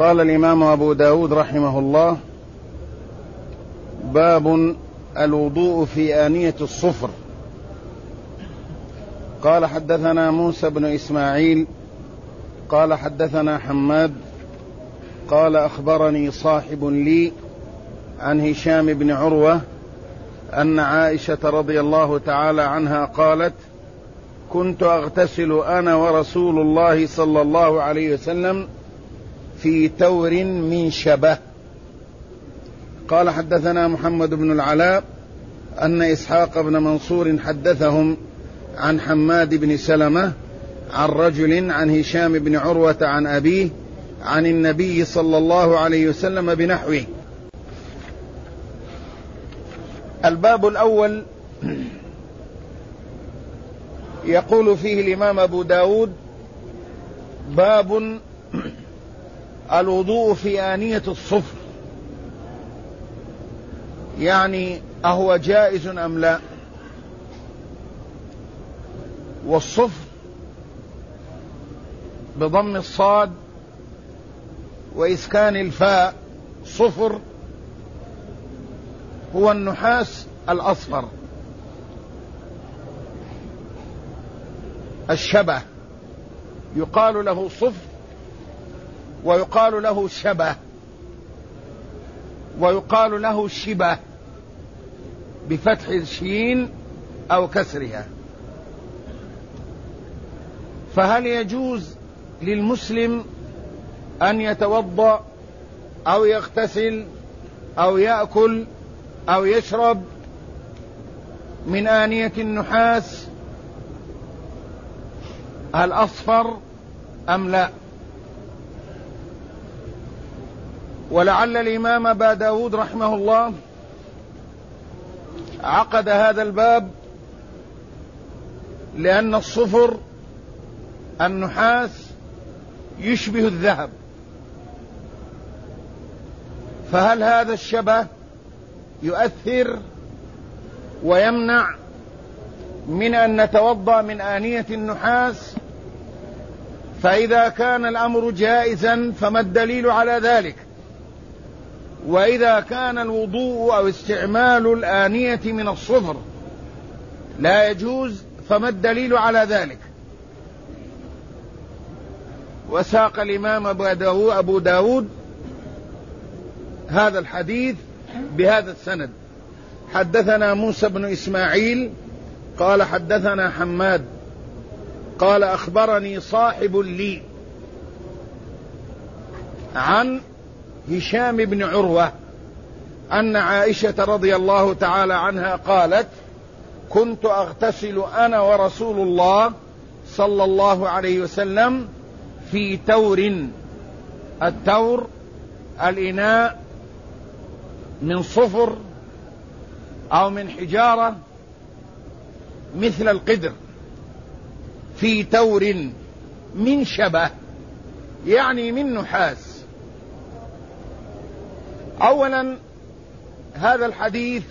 قال الإمام أبو داود رحمه الله: باب الوضوء في آنية الصفر. قال: حدثنا موسى بن إسماعيل قال حدثنا حماد قال: أخبرني صاحب لي عن هشام بن عروة أن عائشة رضي الله تعالى عنها قالت: كنت أغتسل أنا ورسول الله صلى الله عليه وسلم في تور من شبه. قال: حدثنا محمد بن العلاء أن إسحاق بن منصور حدثهم عن حماد بن سلمة عن رجل عن هشام بن عروة عن أبيه عن النبي صلى الله عليه وسلم بنحوه. الباب الأول يقول فيه الإمام أبو داود: باب الوضوء في آنية الصفر، يعني أهو جائز أم لا؟ والصفر بضم الصاد وإسكان الفاء صفر هو النحاس الأصفر الشبه، يقال له صفر ويقال له شبه ويقال له شبه بفتح الشين أو كسرها. فهل يجوز للمسلم أن يتوضأ أو يغتسل أو يأكل أو يشرب من آنية النحاس الأصفر أم لا؟ ولعل الإمام أبا داود رحمه الله عقد هذا الباب لأن الصفر النحاس يشبه الذهب، فهل هذا الشبه يؤثر ويمنع من أن نتوضأ من آنية النحاس؟ فإذا كان الأمر جائزا فما الدليل على ذلك؟ وإذا كان الوضوء أو استعمال الآنية من الصفر لا يجوز فما الدليل على ذلك؟ وساق الإمام أبو داود هذا الحديث بهذا السند: حدثنا موسى بن إسماعيل قال حدثنا حماد قال: أخبرني صاحب لي عن هشام بن عروة أن عائشة رضي الله تعالى عنها قالت: كنت أغتسل أنا ورسول الله صلى الله عليه وسلم في تور. التور الإناء من صفر أو من حجارة مثل القدر، في تور من شبه يعني من نحاس. أولا هذا الحديث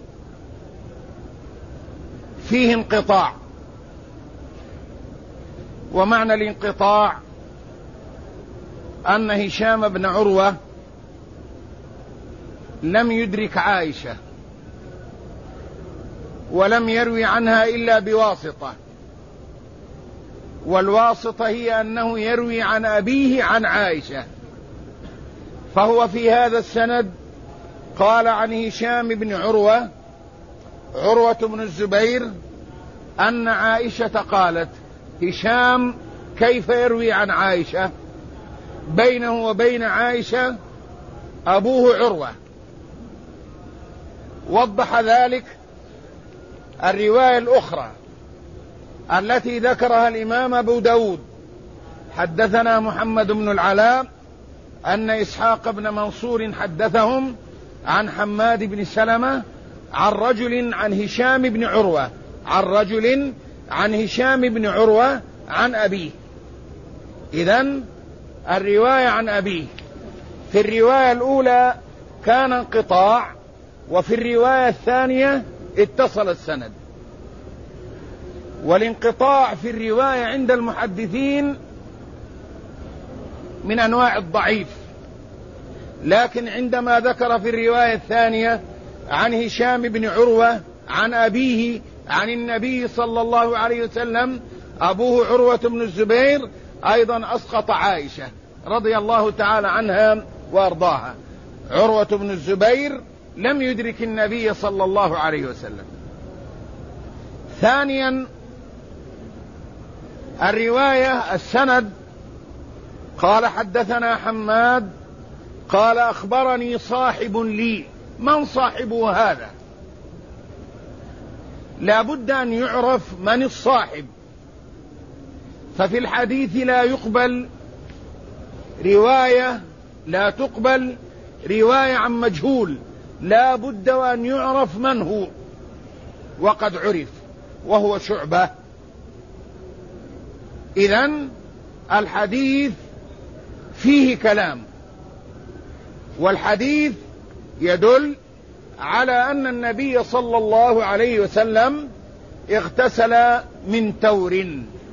فيه انقطاع، ومعنى الانقطاع أن هشام بن عروة لم يدرك عائشة ولم يروي عنها إلا بواسطة، والواسطة هي أنه يروي عن أبيه عن عائشة. فهو في هذا السند قال عن هشام بن عروة بن الزبير أن عائشة قالت. هشام كيف يروي عن عائشة؟ بينه وبين عائشة أبوه عروة. وضح ذلك الرواية الأخرى التي ذكرها الإمام أبو داود: حدثنا محمد بن العلاء أن إسحاق بن منصور حدثهم عن حماد بن سلمة عن رجل عن هشام بن عروة عن أبيه. إذن الرواية عن أبيه. في الرواية الأولى كان انقطاع، وفي الرواية الثانية اتصل السند. والانقطاع في الرواية عند المحدثين من أنواع الضعيف، لكن عندما ذكر في الرواية الثانية عن هشام بن عروة عن أبيه عن النبي صلى الله عليه وسلم أبوه عروة بن الزبير، أيضا أسقط عائشة رضي الله تعالى عنها وأرضاها. عروة بن الزبير لم يدرك النبي صلى الله عليه وسلم. ثانيا الرواية السند، قال حدثنا حماد قال أخبرني صاحب لي. من صاحبه هذا؟ لا بد أن يعرف من الصاحب. ففي الحديث لا تقبل رواية عن مجهول، لا بد وأن يعرف من هو، وقد عرف وهو شعبة. إذن الحديث فيه كلام، والحديث يدل على أن النبي صلى الله عليه وسلم اغتسل من تور،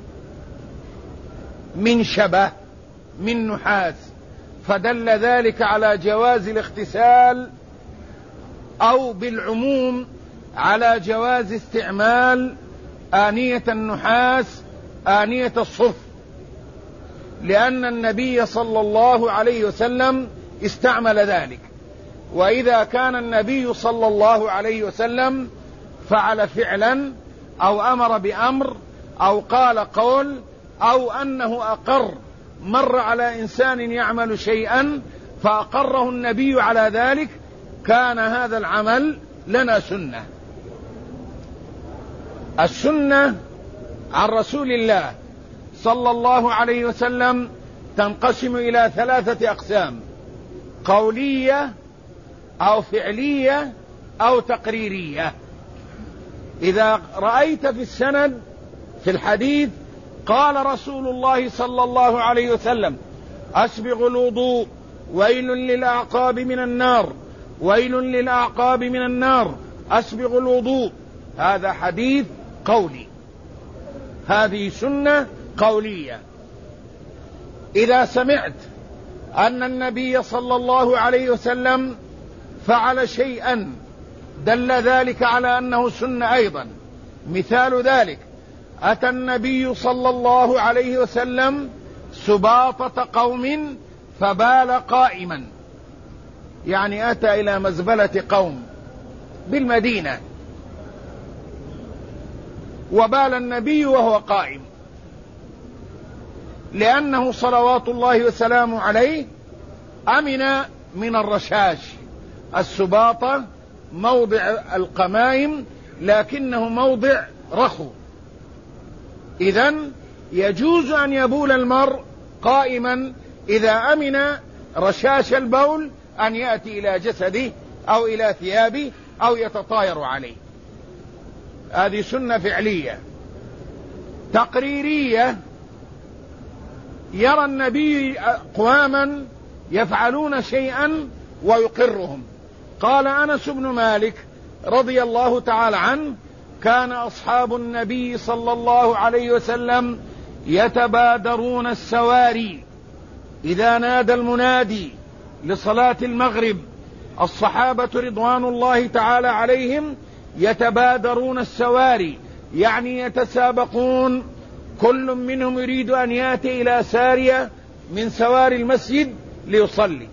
من شبه، من نحاس، فدل ذلك على جواز الاغتسال، أو بالعموم على جواز استعمال آنية النحاس آنية الصف، لأن النبي صلى الله عليه وسلم استعمل ذلك. وإذا كان النبي صلى الله عليه وسلم فعل فعلا أو أمر بأمر أو قال قول أو أنه أقر، مر على إنسان يعمل شيئا فأقره النبي على ذلك، كان هذا العمل لنا سنة. السنة عن رسول الله صلى الله عليه وسلم تنقسم إلى 3 أقسام: قولية أو فعلية أو تقريرية. إذا رأيت في السند في الحديث قال رسول الله صلى الله عليه وسلم: أسبغ الوضوء، ويل للأعقاب من النار، ويل للأعقاب من النار، أسبغ الوضوء، هذا حديث قولي، هذه سنة قولية. إذا سمعت أن النبي صلى الله عليه وسلم فعل شيئا دل ذلك على أنه سنة أيضا. مثال ذلك: أتى النبي صلى الله عليه وسلم سباطة قوم فبال قائما، يعني أتى إلى مزبلة قوم بالمدينة وبال النبي وهو قائم، لأنه صلوات الله وسلامه عليه أمن من الرشاش. السباطة موضع القمائم لكنه موضع رخو، إذن يجوز أن يبول المرء قائما إذا أمن رشاش البول أن يأتي إلى جسده أو إلى ثيابه أو يتطاير عليه. هذه سنة فعلية. تقريرية: يرى النبي أقواما يفعلون شيئا ويقرهم. قال أنس بن مالك رضي الله تعالى عنه: كان أصحاب النبي صلى الله عليه وسلم يتبادرون السواري إذا نادى المنادي لصلاة المغرب. الصحابة رضوان الله تعالى عليهم يتبادرون السواري، يعني يتسابقون، كل منهم يريد أن يأتي إلى سارية من سواري المسجد ليصلي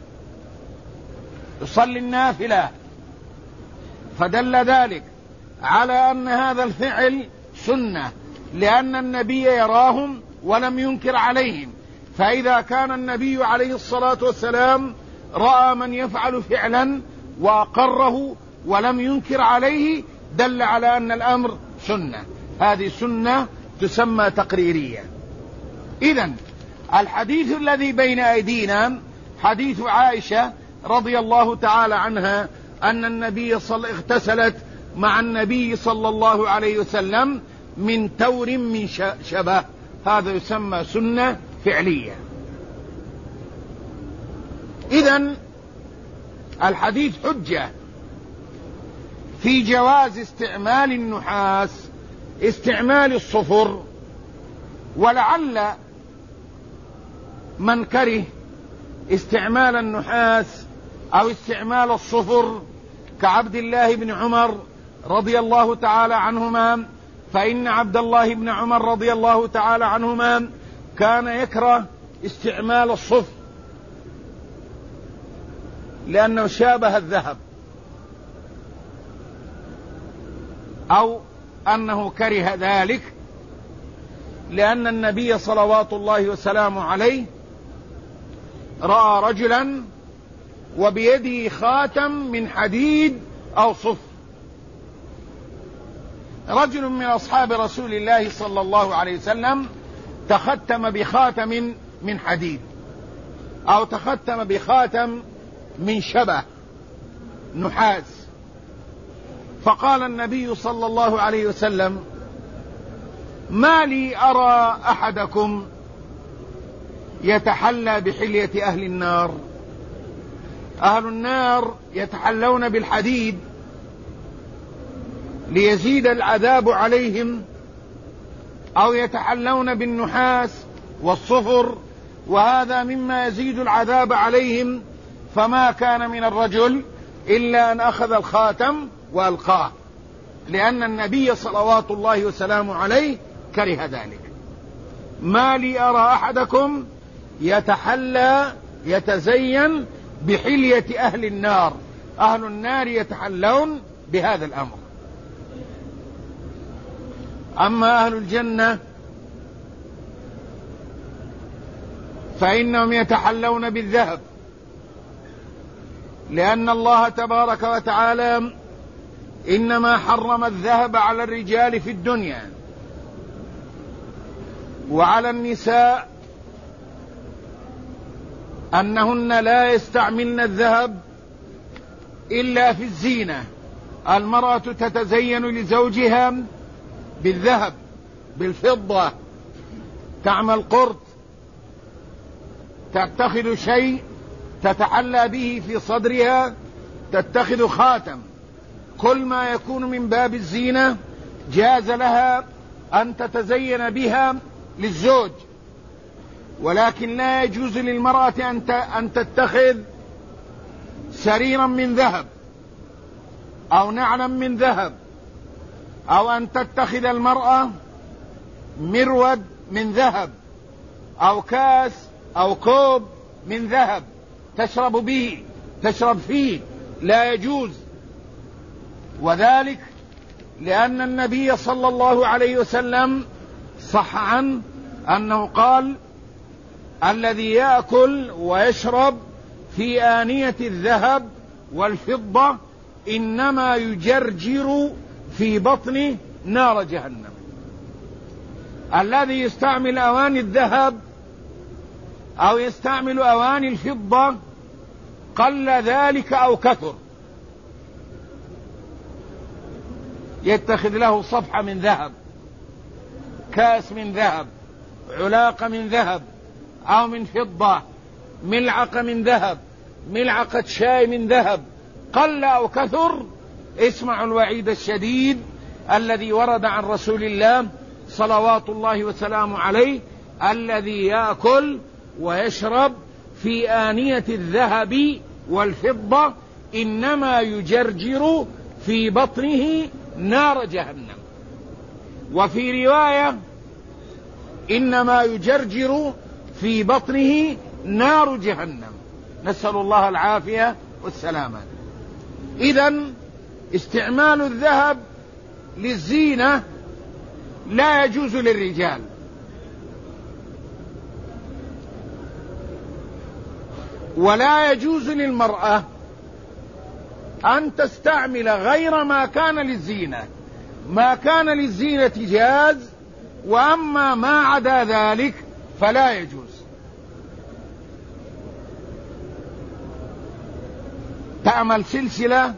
النافلة. فدل ذلك على أن هذا الفعل سنة، لأن النبي يراهم ولم ينكر عليهم. فإذا كان النبي عليه الصلاة والسلام رأى من يفعل فعلا وأقره ولم ينكر عليه، دل على أن الأمر سنة. هذه سنة تسمى تقريرية. إذن الحديث الذي بين أيدينا حديث عائشة رضي الله تعالى عنها أن النبي اغتسلت مع النبي صلى الله عليه وسلم من تور من شبه، هذا يسمى سنة فعلية. إذن الحديث حجة في جواز استعمال النحاس، استعمال الصفر. ولعل من كره استعمال النحاس أو استعمال الصفر كعبد الله بن عمر رضي الله تعالى عنهما، فإن عبد الله بن عمر رضي الله تعالى عنهما كان يكره استعمال الصفر لأنه شابه الذهب، أو أنه كره ذلك لأن النبي صلوات الله وسلامه عليه رأى رجلا وبيده خاتم من حديد أو صفر. رجل من أصحاب رسول الله صلى الله عليه وسلم تختم بخاتم من حديد أو تختم بخاتم من شبه نحاس، فقال النبي صلى الله عليه وسلم: ما لي أرى أحدكم يتحلى بحلية أهل النار. أهل النار يتحلون بالحديد ليزيد العذاب عليهم، أو يتحلون بالنحاس والصفر، وهذا مما يزيد العذاب عليهم. فما كان من الرجل إلا أن أخذ الخاتم وألقاه، لأن النبي صلوات الله وسلامه عليه كره ذلك. ما لي أرى أحدكم يتحلى يتزين بحلية أهل النار. أهل النار يتحلون بهذا الأمر. أما أهل الجنة فإنهم يتحلون بالذهب، لأن الله تبارك وتعالى إنما حرم الذهب على الرجال في الدنيا، وعلى النساء أنهن لا يستعملن الذهب إلا في الزينة. المرأة تتزين لزوجها بالذهب بالفضة، تعمل قرط، تتخذ شيء تتحلى به في صدرها، تتخذ خاتم، كل ما يكون من باب الزينة جاز لها أن تتزين بها للزوج. ولكن لا يجوز للمرأة أن تتخذ سريرا من ذهب أو نعلا من ذهب، أو أن تتخذ المرأة مرود من ذهب، أو كاس أو كوب من ذهب تشرب فيه، لا يجوز. وذلك لأن النبي صلى الله عليه وسلم صح عنه أنه قال: الذي يأكل ويشرب في آنية الذهب والفضة إنما يجرجر في بطنه نار جهنم. الذي يستعمل أواني الذهب أو يستعمل أواني الفضة قل ذلك أو كثر، يتخذ له صفحة من ذهب، كاس من ذهب، علاقة من ذهب أو من فضة، ملعقة من ذهب، ملعقة شاي من ذهب، قل أو كثر، اسمعوا الوعيد الشديد الذي ورد عن رسول الله صلوات الله وسلامه عليه: الذي يأكل ويشرب في آنية الذهب والفضة إنما يجرجر في بطنه نار جهنم. وفي رواية: إنما يجرجر في بطنه نار جهنم. نسأل الله العافية والسلامة. إذن استعمال الذهب للزينة لا يجوز للرجال، ولا يجوز للمرأة أن تستعمل غير ما كان للزينة. ما كان للزينة جاز، وأما ما عدا ذلك فلا يجوز. تعمل سلسلة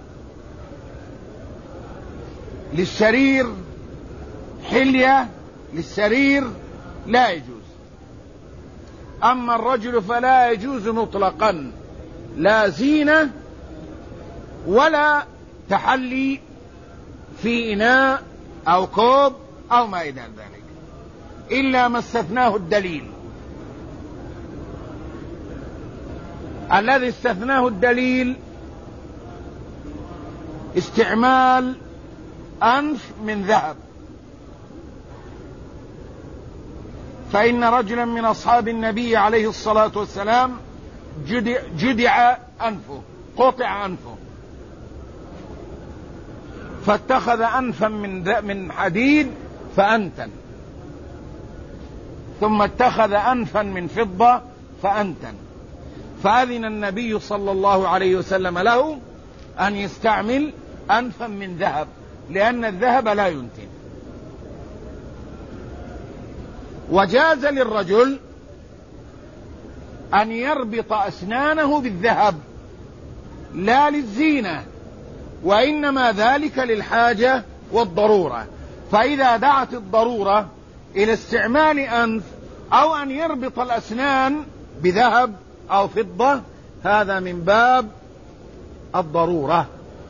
للسرير، حلية للسرير، لا يجوز. أما الرجل فلا يجوز مطلقا، لا زينة ولا تحلي في إناء أو كوب أو ما إلى ذلك، إلا ما استثناه الدليل. الذي استثناه الدليل استعمال أنف من ذهب، فإن رجلا من أصحاب النبي عليه الصلاة والسلام جدع أنفه، قطع أنفه، فاتخذ أنفا من حديد فأنتن، ثم اتخذ أنفا من فضة فأنتن، فأذن النبي صلى الله عليه وسلم له أن يستعمل أنفا من ذهب، لأن الذهب لا ينتن. وجاز للرجل أن يربط أسنانه بالذهب لا للزينة، وإنما ذلك للحاجة والضرورة، فإذا دعت الضرورة إلى استعمال أنف أو أن يربط الأسنان بذهب أو فضة، هذا من باب الضرورة.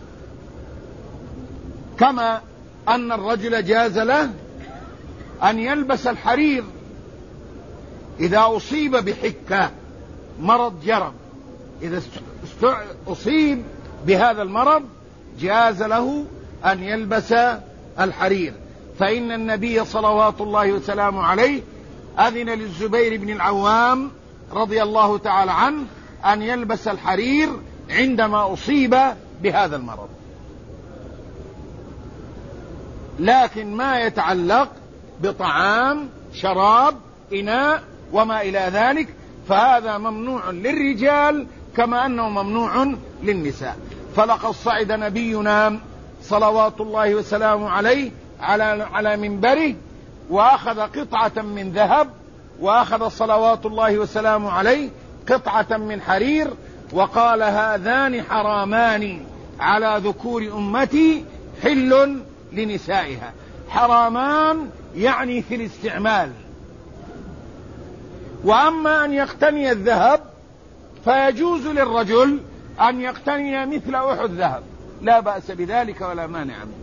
كما أن الرجل جاز له أن يلبس الحرير إذا أصيب بحكة، مرض جرب، إذا أصيب بهذا المرض جاز له أن يلبس الحرير، فإن النبي صلوات الله وسلامه عليه أذن للزبير بن العوام رضي الله تعالى عنه أن يلبس الحرير عندما أصيب بهذا المرض. لكن ما يتعلق بطعام، شراب، إناء وما إلى ذلك فهذا ممنوع للرجال كما أنه ممنوع للنساء. فلقد صعد نبينا صلوات الله وسلامه عليه على منبره وأخذ قطعة من ذهب، وأخذ صلوات الله وسلامه عليه قطعة من حرير، وقال: هذان حرامان على ذكور أمتي حل لنسائها. حرامان يعني في الاستعمال. وأما أن يقتني الذهب فيجوز للرجل أن يقتني مثل أحد ذهب، لا بأس بذلك ولا مانع منه،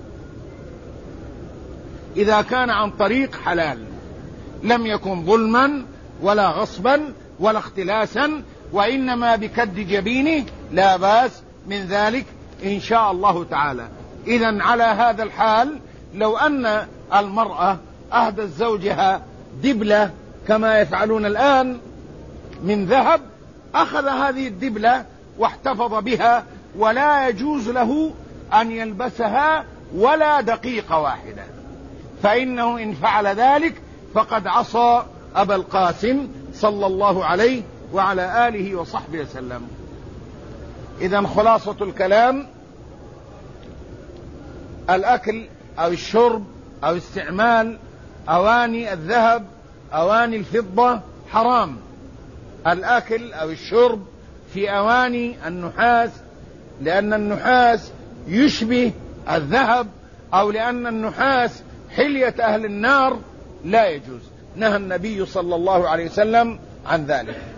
إذا كان عن طريق حلال، لم يكن ظلما ولا غصبا ولا اختلاسا، وإنما بكد جبينه، لا بأس من ذلك إن شاء الله تعالى. إذن على هذا الحال لو أن المرأة أهدت زوجها دبلة كما يفعلون الآن من ذهب، أخذ هذه الدبلة واحتفظ بها، ولا يجوز له أن يلبسها ولا دقيقة واحدة، فإنه إن فعل ذلك فقد عصى أبا القاسم صلى الله عليه وعلى آله وصحبه وسلم. إذن خلاصة الكلام: الأكل أو الشرب أو استعمال أواني الذهب، أواني الفضة حرام. الأكل أو الشرب في أواني النحاس، لأن النحاس يشبه الذهب، أو لأن النحاس حلية أهل النار، لا يجوز، نهى النبي صلى الله عليه وسلم عن ذلك.